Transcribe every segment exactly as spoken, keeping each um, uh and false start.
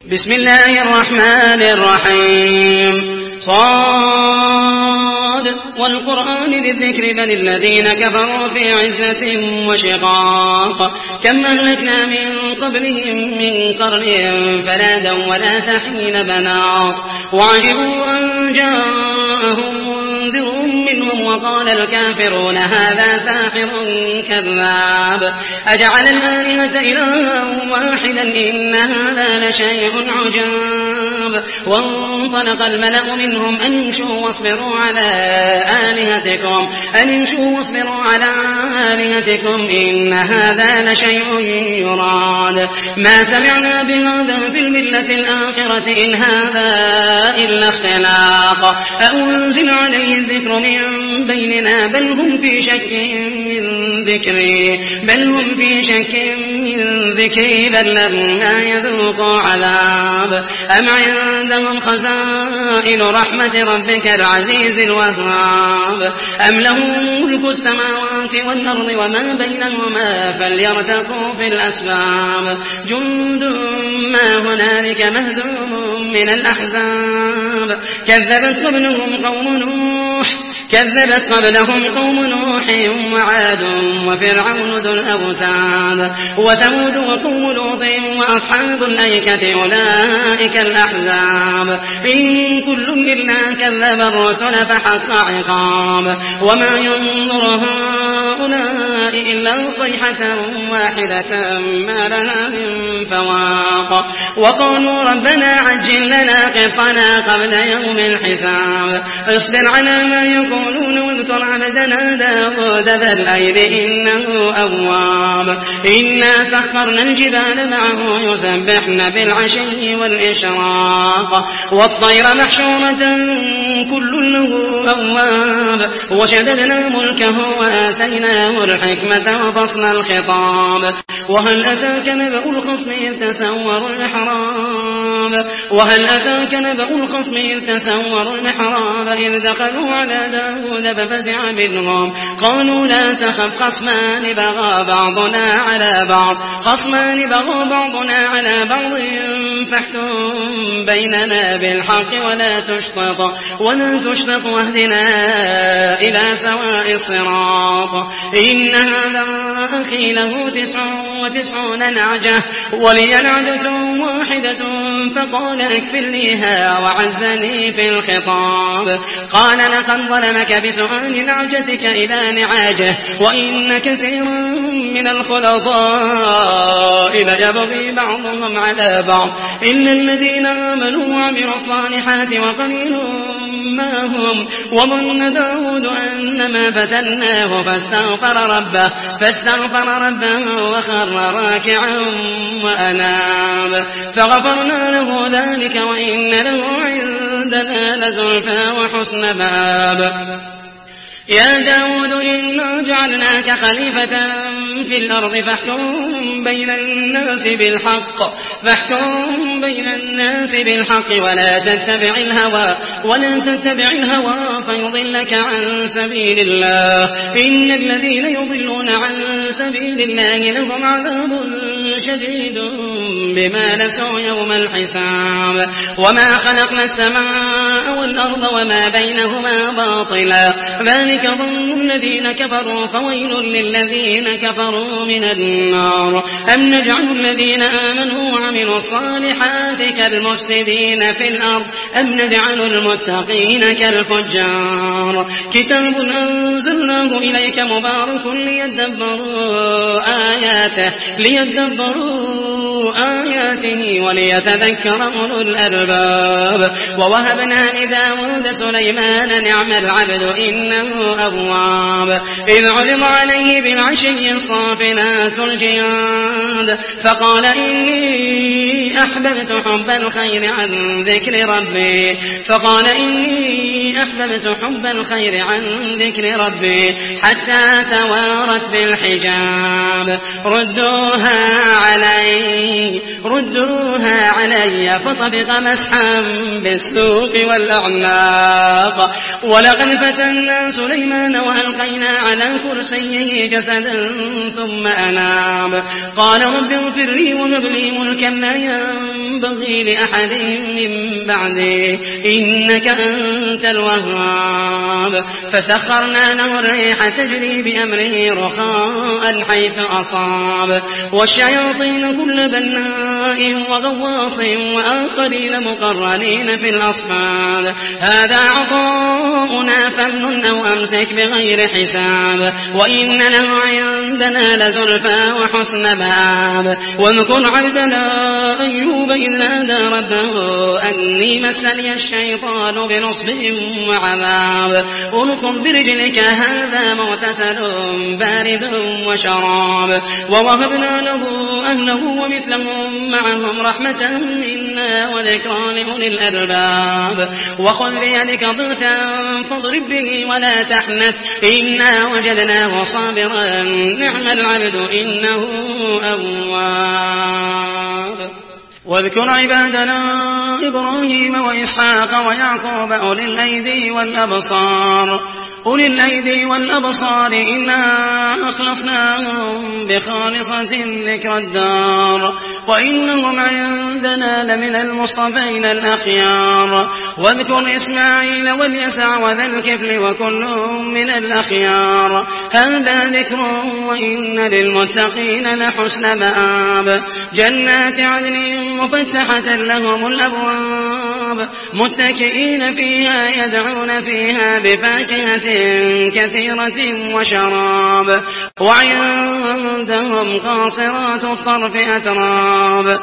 بسم الله الرحمن الرحيم صاد والقرآن للذكر بل الذين كفروا في عزة وشقاق كم أهلكنا من قبلهم من قرن فنادوا ولا تحين مناص وعجبوا أن جاءهم منذر منهم وقال الكافرون هذا ساحر كذاب أجعل الآلهة إلها واحدا إن هذا لشيء عجاب وانطلق الملأ منهم أن امشوا واصبروا على آلهتكم أن امشوا واصبروا على آلهتكم إن هذا لشيء يراد ما سمعنا بهذا في الملة الآخرة إن هذا إلا اختلاق أأنزل عليه الذكر من بيننا بل هم في شك من ذكري بل هم في شك من ذكري بل لما يذوقوا عذاب أم عندهم خزائن رحمة ربك العزيز الوهاب أم لهم ملك السماوات والأرض وما بينهما فليرتقوا في الأسباب جند ما هنالك مهزوم من الأحزاب كذبت قبلهم قوم نوح كذبت قبلهم قوم نوح وعاد وفرعون ذو الأوتاد وثمود وقوم لوط وأصحاب الأيكة أولئك الأحزاب إن كل إلا كذب الرسل فحق عقاب وما ينظر هؤلاء إلا صيحة واحدة ما لها من فواق وقالوا ربنا عجل لنا قطنا قبل يوم الحساب اصبر على ما يقولون واذكر عبدنا داود ذا الأيد إنه أواب إنا سخرنا الجبال معه يسبحن بالعشي والإشراق والطير محشورة كل له أواب وشددنا ملكه وآتيناه الحكمة وفصل الخطاب وهل أتاك نبأ الخصم إذ تسوروا المحراب وهل أتاك نبأ الخصم إذ تسوروا المحراب إذ دخلوا على داود ففزع منهم قالوا لا تخف خصمان بغى بعضنا على بعض خصمان بغى بعضنا على بعض فاحكم بيننا بالحق ولا تشطط ولا تشطط واهدنا إلى سواء الصراط إن هذا أخي له تسع وتسعون نعجة ولي نعجة واحدة فقال اكفلنيها وعزني في الخطاب قال لقد ظلمك بسؤال نعجتك إلى نعاجه وإن كثيرا من الخلطاء ليبغي بعضهم على بعض إلا الذين آمنوا وعملوا الصالحات وقليل ما هم وظن داود أنما فتناه فاستغفر ربه فاستغفر ربه وخر راكعا وأناب فغفرنا له ذلك وإن له عندنا لزلفى وحسن مآب يا داود إنا جعلناك خليفة في الأرض فاحكم بين الناس بالحق فاحكم بين الناس بالحق ولا تتبع الهوى ولا تتبع الهوى فيضلك عن سبيل الله إن الذين يضلون عن سبيل الله لهم عذاب شديد بما نسوا يوم الحساب وما خلقنا السماء والأرض وما بينهما باطلا ذلك ظن الذين كفروا فويل للذين كفروا من النار أم نجعل الذين آمنوا وعملوا الصالحات كالمفسدين في الأرض أم نجعل المتقين كالفجار كتاب أنزلناه إليك مبارك ليدبروا آياته ليدبروا آياته وليتذكر أولو الألباب ووهبنا لداود سليمان نعم العبد إنه أواب إذ عرض عليه بالعشي الصافنات الجياد فقال إني أحببت حب الخير عن ذكر ربي فقال إني أحببت حب الخير عن ذكر ربي حتى توارت بالحجاب ردوها علي ردوها علي فطبق مسحا بالسوق والأعناق ولقد فتنا سليمان وألقينا على كرسيه جسدا ثم أناب قال رب اغفر لي وهب لي ملكا لا ينبغي لأحد من بعدي إنك أنت الوهاب فسخرنا له الريح تجري بأمره رخاء حيث أصاب والشياطين كل بناء وغواص وآخرين مقرنين في الأصفاد هذا عطاؤنا فامنن أو أمسك بغير حساب وإن له عندنا لزلفى وحسن مآب واذكر عبدنا أيوب إذ نادى ربه أني مسني الشيطان بنصب وعذاب اركض برجلك هذا مغتسل بارد وشراب ووهبنا له أهله ومثلهم معهم رحمة منا وذكرى لأولي الألباب وخذ بيدك ضغثا فاضرب به ولا تحنث إنا وجدناه صابرا نعم العبد إنه أواب واذكر عبادنا إبراهيم وإسحاق ويعقوب أولي الأيدي والأبصار أولي الأيدي والأبصار إنا أخلصناهم بخالصة ذكر الدار وإنهم عندنا لمن المصطفين الأخيار واذكر إسماعيل واليسع وذا الكفل وكل من الأخيار هذا ذكر وإن للمتقين لحسن مآب جنات عدن مفتحة لهم الأبواب متكئين فيها يدعون فيها بفاكهة كثيرة وشراب وعندهم قاصرات الطرف أتراب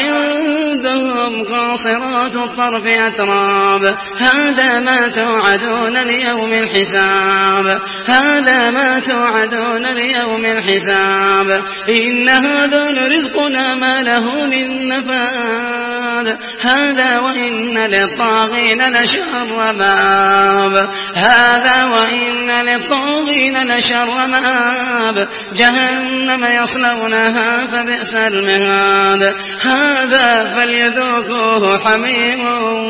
وعندهم قاصرات الطرف أتراب هذا ما توعدون ليوم الحساب هذا ما توعدون ليوم الحساب إن هذا لرزقنا ما له من نفاد هذا وإن للطاغين لشر مآب هذا وإن للطاغين لشر مآب جهنم يصلونها فبئس المهاد هذا فليذوقوه حميم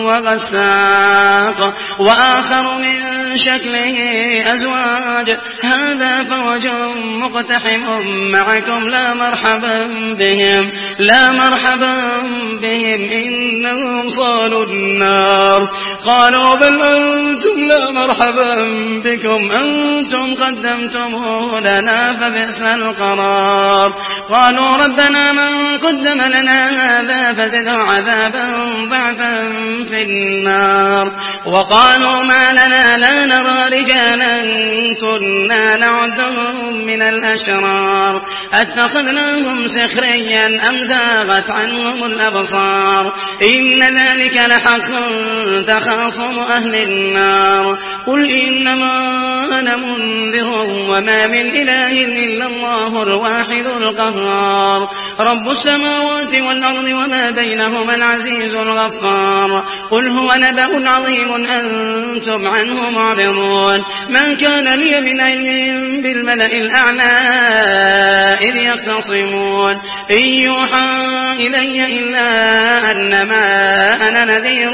وغساق وآخر من شكله أزواج هذا فوج مقتحم معكم لا مرحبا بهم لا مرحبا بهم إنهم صالوا النار قالوا بل أنتم لا مرحبا بكم أنتم قدمتموه لنا فبئس القرار قالوا ربنا من قدم لنا هذا فزده عذابا ضعفا في النار وقالوا ما لنا لا نرى رجالا كنا نعدهم من الأشرار أتخذناهم سخريا أم زاغت عنهم الأبصار إن ذلك لحق تخاصم أهل النار قل إنما أنا منذر وما من إله إلا الله الواحد القهار رب السماوات والأرض وما بينهما العزيز الغفار قل هو نبأ عظيم أنتم عنه معرضون ما كان لي من علم بالملأ الأعلى إذ يختصمون إن يوحى إلي إلا أنما أنا نذير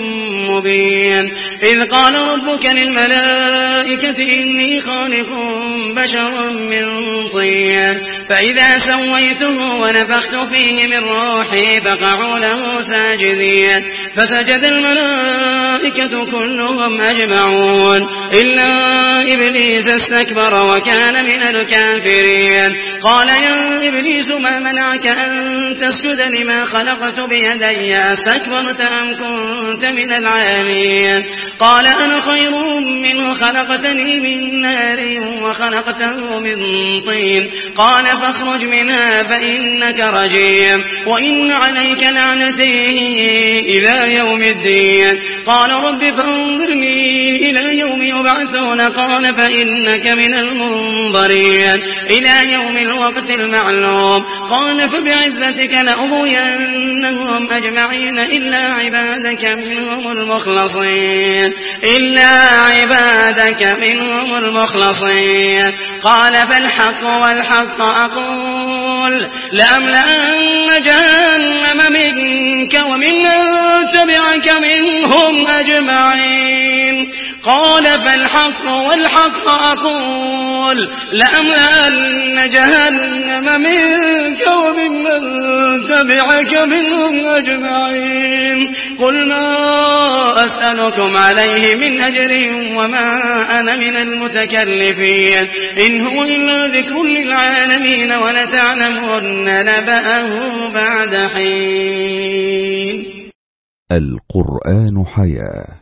مبين إذ قال ربك للملائكة إني خالق بشرا من طين فإذا سويته ونفخت فيه من روحي فقعوا له ساجدين فسجد الملائكة كلهم أجمعون إلا إبليس استكبر وكان من الكافرين قال يا إبليس ما منعك أن تسجد لما خلقت بيدي أستكبرت أم كنت من العالين قال أنا خير منه خلقتني من نار وخلقته من طين قال فاخرج منها فإنك رجيم وإن عليك لعنتي إلى يوم الدين قال رب فانظرني إلى يوم يبعثون قال فإنك من المنظرين إلى يوم الوقت المعلوم قال فبعزتك لأغوينهم أجمعين إلا عبادك منهم المخلصين إلا عبادك منهم المخلصين قال فالحق والحق أقول لأملأن جهنم منك ومن تبعك منهم أجمعين قال فالحق والحق أقول لأملأن جهنم منك وممن تبعك منهم أجمعين قل ما أسألكم عليه من أجر وما أنا من المتكلفين إن هو إلا ذكر للعالمين ولتعلمن نبأه بعد حين. القرآن حياة.